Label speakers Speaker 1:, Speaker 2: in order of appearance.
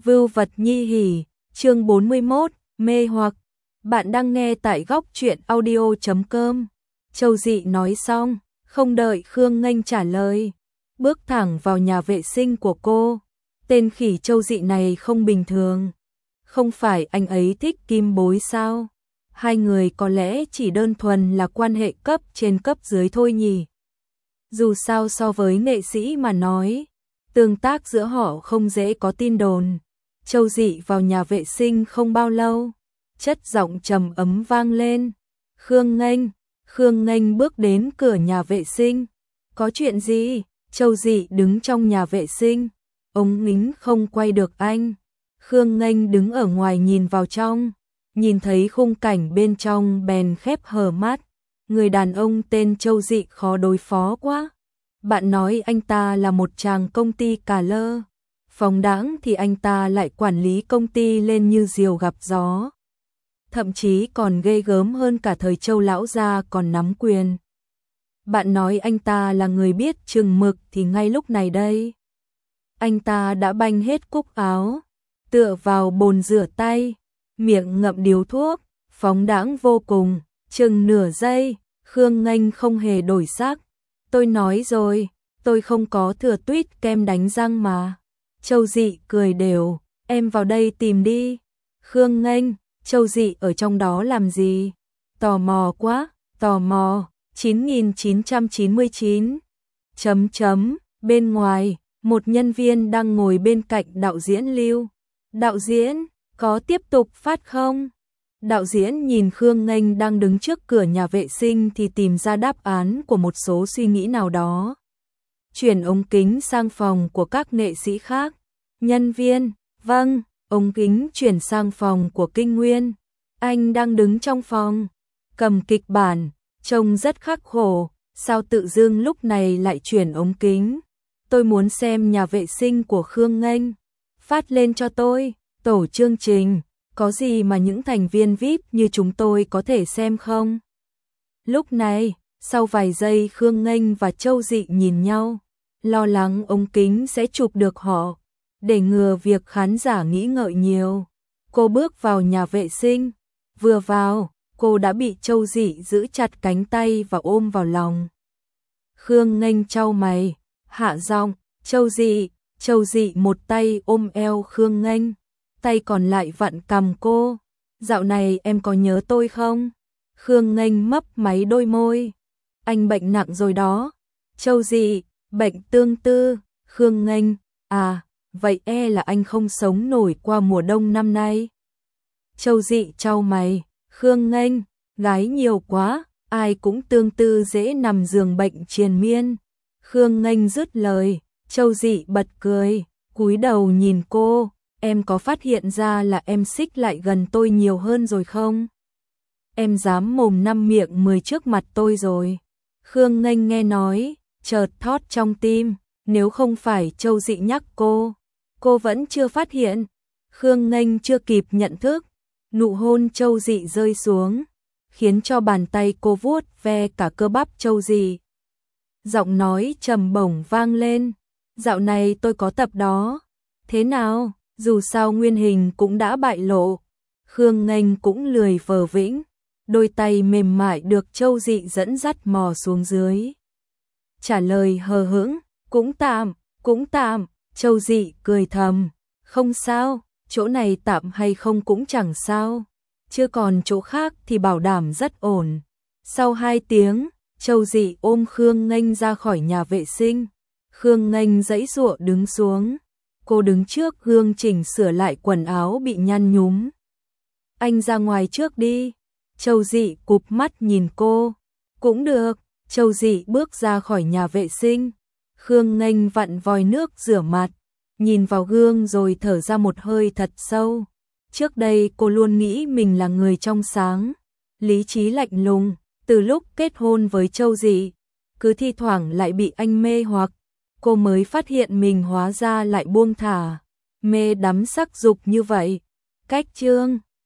Speaker 1: Vưu vật nhi hỉ, chương 41, mê hoặc. Bạn đang nghe tại góc truyện audio.com. Châu Dị nói xong, không đợi Khương Nghênh trả lời, bước thẳng vào nhà vệ sinh của cô. Tên khỉ Châu Dị này không bình thường. Không phải anh ấy thích Kim Bối sao? Hai người có lẽ chỉ đơn thuần là quan hệ cấp trên cấp dưới thôi nhỉ. Dù sao so với nghệ sĩ mà nói, tương tác giữa họ không dễ có tin đồn. Châu Dị vào nhà vệ sinh không bao lâu, chất giọng trầm ấm vang lên. Khương Nghênh bước đến cửa nhà vệ sinh. Có chuyện gì? Châu Dị đứng trong nhà vệ sinh, ống kính không quay được anh. Khương Nghênh đứng ở ngoài nhìn vào trong, nhìn thấy khung cảnh bên trong bèn khép hờ mắt. Người đàn ông tên Châu Dị khó đối phó quá. Bạn nói anh ta là một chàng công ty cà lơ, phóng đãng thì anh ta lại quản lý công ty lên như diều gặp gió. Thậm chí còn ghê gớm hơn cả thời Châu lão gia còn nắm quyền. Bạn nói anh ta là người biết chừng mực thì ngay lúc này đây, anh ta đã banh hết cúc áo, tựa vào bồn rửa tay, miệng ngậm điếu thuốc, phóng đãng vô cùng. Chừng nửa giây, Khương Nghênh không hề đổi sắc. Tôi nói rồi, tôi không có thừa tuýt kem đánh răng mà. Châu Dị cười đều, em vào đây tìm đi. Khương Nghênh, Châu Dị ở trong đó làm gì? Tò mò quá, tò mò. 9999. Bên ngoài, một nhân viên đang ngồi bên cạnh đạo diễn Lưu. Đạo diễn, có tiếp tục phát không? Đạo diễn nhìn Khương Nghênh đang đứng trước cửa nhà vệ sinh thì tìm ra đáp án của một số suy nghĩ nào đó. Chuyển ống kính sang phòng của các nghệ sĩ khác. Nhân viên, vâng, ống kính chuyển sang phòng của Kinh Nguyên. Anh đang đứng trong phòng, cầm kịch bản, trông rất khắc khổ, sao tự dưng lúc này lại chuyển ống kính? Tôi muốn xem nhà vệ sinh của Khương Nghênh. Phát lên cho tôi, tổ chương trình. Có gì mà những thành viên VIP như chúng tôi có thể xem không? Lúc này, sau vài giây Khương Nghênh và Châu Dị nhìn nhau, lo lắng ống kính sẽ chụp được họ. Để ngừa việc khán giả nghĩ ngợi nhiều, cô bước vào nhà vệ sinh. Vừa vào, cô đã bị Châu Dị giữ chặt cánh tay và ôm vào lòng. Khương Nghênh chau mày, hạ giọng, Châu Dị một tay ôm eo Khương Nghênh, tay còn lại vặn cằm cô. Dạo này em có nhớ tôi không? Khương Nghênh mấp máy đôi môi. Anh bệnh nặng rồi đó. Châu Dị, bệnh tương tư. Khương Nghênh, à, vậy là anh không sống nổi qua mùa đông năm nay. Châu Dị chau mày. Khương Nghênh, gái nhiều quá, ai cũng tương tư dễ nằm giường bệnh triền miên. Khương Nghênh dứt lời, Châu Dị bật cười, cúi đầu nhìn cô. Em có phát hiện ra là em xích lại gần tôi nhiều hơn rồi không? Em dám mồm năm miệng 10 trước mặt tôi rồi. Khương Nghênh nghe nói, chợt thót trong tim, nếu không phải Châu Dị nhắc cô vẫn chưa phát hiện. Khương Nghênh chưa kịp nhận thức, nụ hôn Châu Dị rơi xuống, khiến cho bàn tay cô vuốt ve cả cơ bắp Châu Dị. Giọng nói trầm bổng vang lên, dạo này tôi có tập đó. Thế nào? Dù sao nguyên hình cũng đã bại lộ. Khương Nghênh cũng lười vờ vĩnh, đôi tay mềm mại được Châu Dị dẫn dắt mò xuống dưới. Trả lời hờ hững, cũng tạm. Châu Dị cười thầm, không sao, chỗ này tạm hay không cũng chẳng sao, chưa còn chỗ khác thì bảo đảm rất ổn. Sau 2 tiếng, Châu Dị ôm Khương Nghênh ra khỏi nhà vệ sinh. Khương Nghênh giãy giụa đứng xuống. Cô đứng trước gương chỉnh sửa lại quần áo bị nhăn nhúm. Anh ra ngoài trước đi. Châu Dị cụp mắt nhìn cô. Cũng được. Châu Dị bước ra khỏi nhà vệ sinh. Khương Nghênh vặn vòi nước rửa mặt, nhìn vào gương rồi thở ra một hơi thật sâu. Trước đây cô luôn nghĩ mình là người trong sáng, lý trí lạnh lùng. Từ lúc kết hôn với Châu Dị, cứ thi thoảng lại bị anh mê hoặc. Cô mới phát hiện mình hóa ra lại buông thả, mê đắm sắc dục như vậy. Cách chương